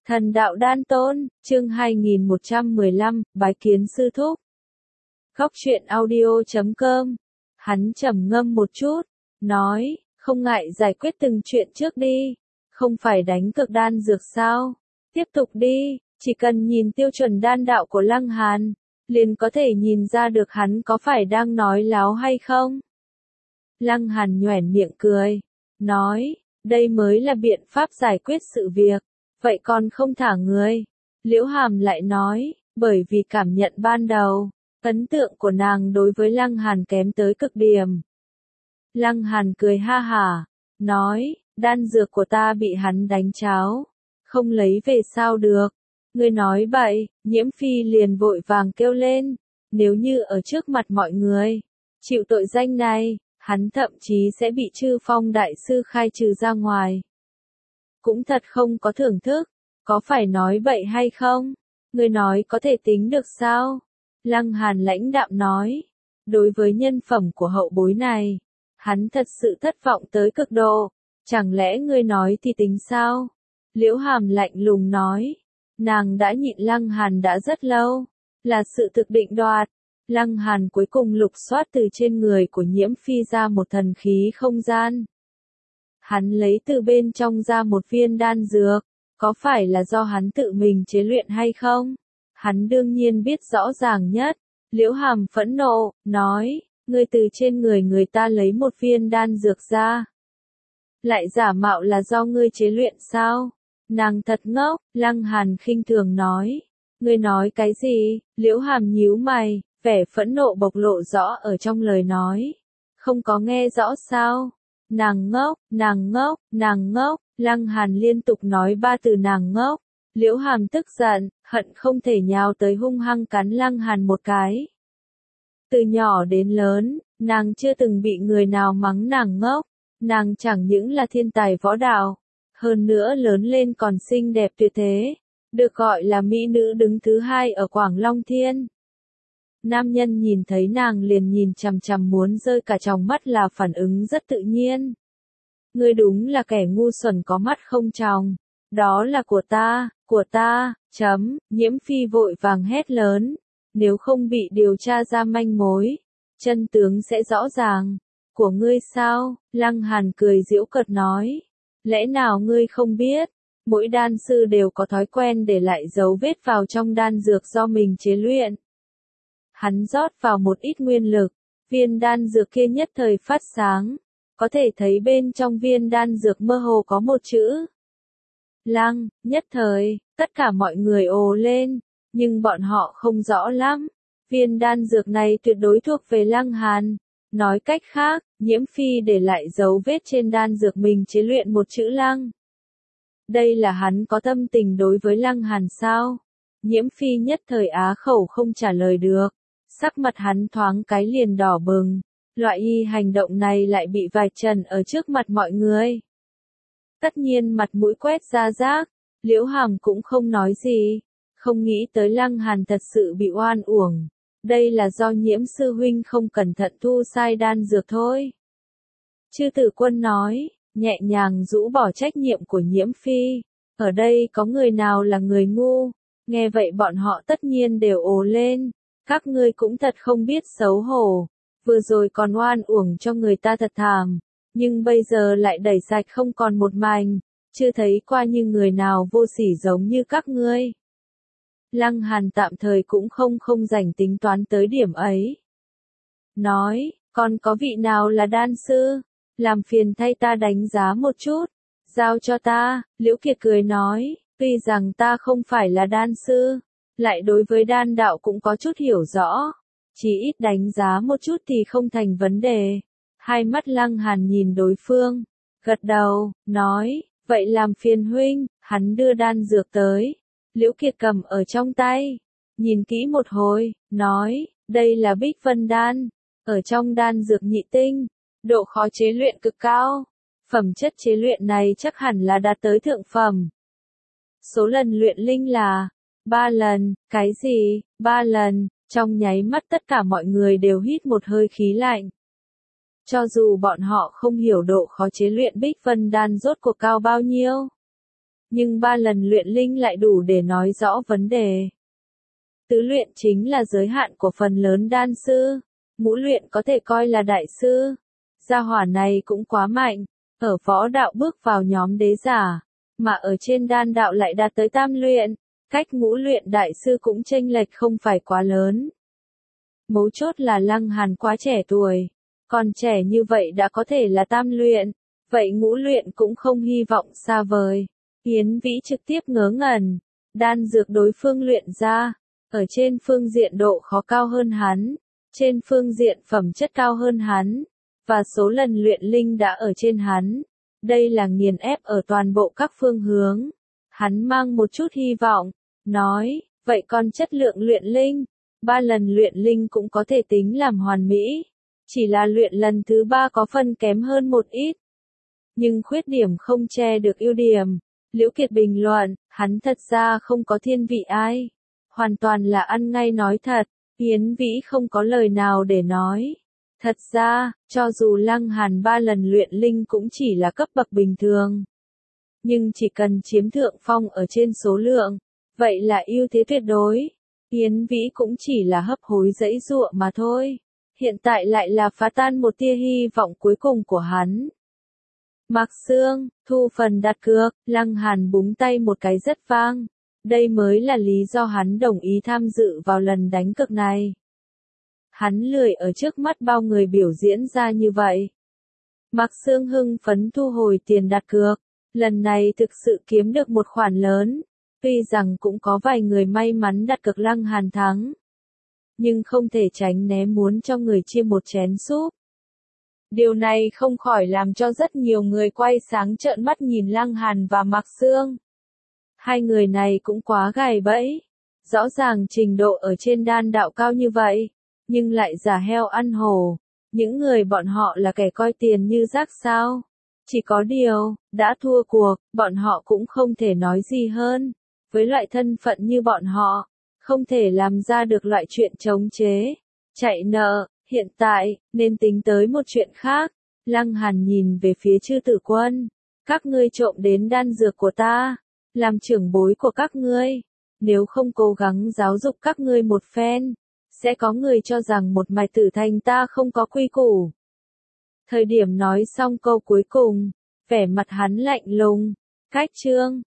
Thần đạo đan tôn, chương 2115, bái kiến sư thúc. Góc truyện audio.com. Hắn trầm ngâm một chút, nói, không ngại giải quyết từng chuyện trước đi. Không phải đánh cực đan dược sao? Tiếp tục đi, chỉ cần nhìn tiêu chuẩn đan đạo của Lăng Hàn, liền có thể nhìn ra được hắn có phải đang nói láo hay không. Lăng Hàn nhoẻn miệng cười, nói, đây mới là biện pháp giải quyết sự việc. Vậy còn không thả người. Liễu Hàm lại nói, bởi vì cảm nhận ban đầu, ấn tượng của nàng đối với Lăng Hàn kém tới cực điểm. Lăng Hàn cười ha hả, nói, đan dược của ta bị hắn đánh cháo, không lấy về sao được. Ngươi nói bậy, Nhiễm Phi liền vội vàng kêu lên, nếu như ở trước mặt mọi người, chịu tội danh này, hắn thậm chí sẽ bị Chư Phong đại sư khai trừ ra ngoài. Cũng thật không có thưởng thức, có phải nói bậy hay không? Ngươi nói có thể tính được sao? Lăng Hàn lãnh đạm nói, đối với nhân phẩm của hậu bối này, hắn thật sự thất vọng tới cực độ, chẳng lẽ ngươi nói thì tính sao? Liễu Hàm lạnh lùng nói, nàng đã nhịn Lăng Hàn đã rất lâu, là sự thực định đoạt. Lăng Hàn cuối cùng lục soát từ trên người của Nhiễm Phi ra một thần khí không gian. Hắn lấy từ bên trong ra một viên đan dược, có phải là do hắn tự mình chế luyện hay không? Hắn đương nhiên biết rõ ràng nhất. Liễu Hàm phẫn nộ, nói, ngươi từ trên người ta lấy một viên đan dược ra. Lại giả mạo là do ngươi chế luyện sao? Nàng thật ngốc, Lăng Hàn khinh thường nói. Ngươi nói cái gì? Liễu Hàm nhíu mày, vẻ phẫn nộ bộc lộ rõ ở trong lời nói. Không có nghe rõ sao? Nàng ngốc, nàng ngốc, nàng ngốc, Lăng Hàn liên tục nói ba từ nàng ngốc. Liễu Hàm tức giận, hận không thể nhào tới hung hăng cắn Lăng Hàn một cái. Từ nhỏ đến lớn, nàng chưa từng bị người nào mắng nàng ngốc, nàng chẳng những là thiên tài võ đạo, hơn nữa lớn lên còn xinh đẹp tuyệt thế, được gọi là mỹ nữ đứng thứ hai ở Quảng Long Thiên. Nam nhân nhìn thấy nàng liền nhìn chằm chằm muốn rơi cả tròng mắt là phản ứng rất tự nhiên. Ngươi đúng là kẻ ngu xuẩn có mắt không tròng. Đó là của ta, Nhiễm Phi vội vàng hét lớn. Nếu không bị điều tra ra manh mối, chân tướng sẽ rõ ràng. Của ngươi sao? Lăng Hàn cười giễu cợt nói. Lẽ nào ngươi không biết? Mỗi đan sư đều có thói quen để lại dấu vết vào trong đan dược do mình chế luyện. Hắn rót vào một ít nguyên lực, viên đan dược kia nhất thời phát sáng, có thể thấy bên trong viên đan dược mơ hồ có một chữ. Lăng, nhất thời, tất cả mọi người ồ lên, nhưng bọn họ không rõ lắm. Viên đan dược này tuyệt đối thuộc về Lăng Hàn. Nói cách khác, Nhiễm Phi để lại dấu vết trên đan dược mình chế luyện một chữ Lăng. Đây là hắn có tâm tình đối với Lăng Hàn sao? Nhiễm Phi nhất thời á khẩu không trả lời được. Sắc mặt hắn thoáng cái liền đỏ bừng, loại hành động này lại bị vạch trần ở trước mặt mọi người. Tất nhiên mặt mũi quét ra rác, Liễu Hàm cũng không nói gì, không nghĩ tới Lăng Hàn thật sự bị oan uổng. Đây là do Nhiễm sư huynh không cẩn thận thu sai đan dược thôi. Chư Tử Quân nói, nhẹ nhàng rũ bỏ trách nhiệm của Nhiễm Phi. Ở đây có người nào là người ngu? Nghe vậy bọn họ tất nhiên đều ồ lên. Các ngươi cũng thật không biết xấu hổ, vừa rồi còn oan uổng cho người ta thật thảm, nhưng bây giờ lại đẩy sạch không còn một mảnh, chưa thấy qua như người nào vô sỉ giống như các ngươi. Lăng Hàn tạm thời cũng không rảnh tính toán tới điểm ấy. Nói, còn có vị nào là đan sư? Làm phiền thay ta đánh giá một chút, giao cho ta. Liễu Kiệt cười nói, tuy rằng ta không phải là đan sư, lại đối với đan đạo cũng có chút hiểu rõ, chỉ ít đánh giá một chút thì không thành vấn đề. Hai mắt Lăng Hàn nhìn đối phương, gật đầu, nói, vậy làm phiền huynh. Hắn đưa đan dược tới, Liễu Kiệt cầm ở trong tay, nhìn kỹ một hồi, nói, đây là Bích Vân đan, ở trong đan dược nhị tinh, độ khó chế luyện cực cao, phẩm chất chế luyện này chắc hẳn là đạt tới thượng phẩm. Số lần luyện linh là 3 lần. Cái gì? 3 lần? Trong nháy mắt tất cả mọi người đều hít một hơi khí lạnh. Cho dù bọn họ không hiểu độ khó chế luyện Bích Vân đan rốt cuộc cao bao nhiêu, nhưng 3 lần luyện linh lại đủ để nói rõ vấn đề. Tứ luyện chính là giới hạn của phần lớn đan sư, ngũ luyện có thể coi là đại sư. Gia hỏa này cũng quá mạnh, ở võ đạo bước vào nhóm đế giả, mà ở trên đan đạo lại đạt tới tam luyện, cách ngũ luyện đại sư cũng chênh lệch không phải quá lớn. Mấu chốt là Lăng Hàn quá trẻ tuổi, còn trẻ như vậy đã có thể là tam luyện, vậy ngũ luyện cũng không hy vọng xa vời. Yến Vĩ trực tiếp ngớ ngẩn, đan dược đối phương luyện ra, ở trên phương diện độ khó cao hơn hắn, trên phương diện phẩm chất cao hơn hắn, và số lần luyện linh đã ở trên hắn. Đây là nghiền ép ở toàn bộ các phương hướng. Hắn mang một chút hy vọng, nói, vậy còn chất lượng luyện linh, 3 lần luyện linh cũng có thể tính làm hoàn mỹ, chỉ là luyện lần thứ 3 có phần kém hơn một ít. Nhưng khuyết điểm không che được ưu điểm. Liễu Kiệt bình luận, hắn thật ra không có thiên vị ai, hoàn toàn là ăn ngay nói thật. Yến Vĩ không có lời nào để nói. Thật ra, cho dù Lăng Hàn 3 lần luyện linh cũng chỉ là cấp bậc bình thường. Nhưng chỉ cần chiếm thượng phong ở trên số lượng, vậy là ưu thế tuyệt đối. Yến Vĩ cũng chỉ là hấp hối giãy giụa mà thôi. Hiện tại lại là phá tan một tia hy vọng cuối cùng của hắn. Mạc Xương, thu phần đặt cược, Lăng Hàn búng tay một cái rất vang. Đây mới là lý do hắn đồng ý tham dự vào lần đánh cược này. Hắn lười ở trước mắt bao người biểu diễn ra như vậy. Mạc Xương hưng phấn thu hồi tiền đặt cược, lần này thực sự kiếm được một khoản lớn, tuy rằng cũng có vài người may mắn đặt cược Lăng Hàn thắng. Nhưng không thể tránh né muốn cho người chia một chén súp. Điều này không khỏi làm cho rất nhiều người quay sáng trợn mắt nhìn Lăng Hàn và Mạc Xương. Hai người này cũng quá gài bẫy. Rõ ràng trình độ ở trên đan đạo cao như vậy, nhưng lại giả heo ăn hổ. Những người bọn họ là kẻ coi tiền như rác sao? Chỉ có điều, đã thua cuộc, bọn họ cũng không thể nói gì hơn. Với loại thân phận như bọn họ, không thể làm ra được loại chuyện chống chế, chạy nợ. Hiện tại, nên tính tới một chuyện khác. Lăng Hàn nhìn về phía Chư Tử Quân. Các ngươi trộm đến đan dược của ta, làm trưởng bối của các ngươi. Nếu không cố gắng giáo dục các ngươi một phen, sẽ có người cho rằng một mạch tử thành ta không có quy củ. Thời điểm nói xong câu cuối cùng, vẻ mặt hắn lạnh lùng. Cách chương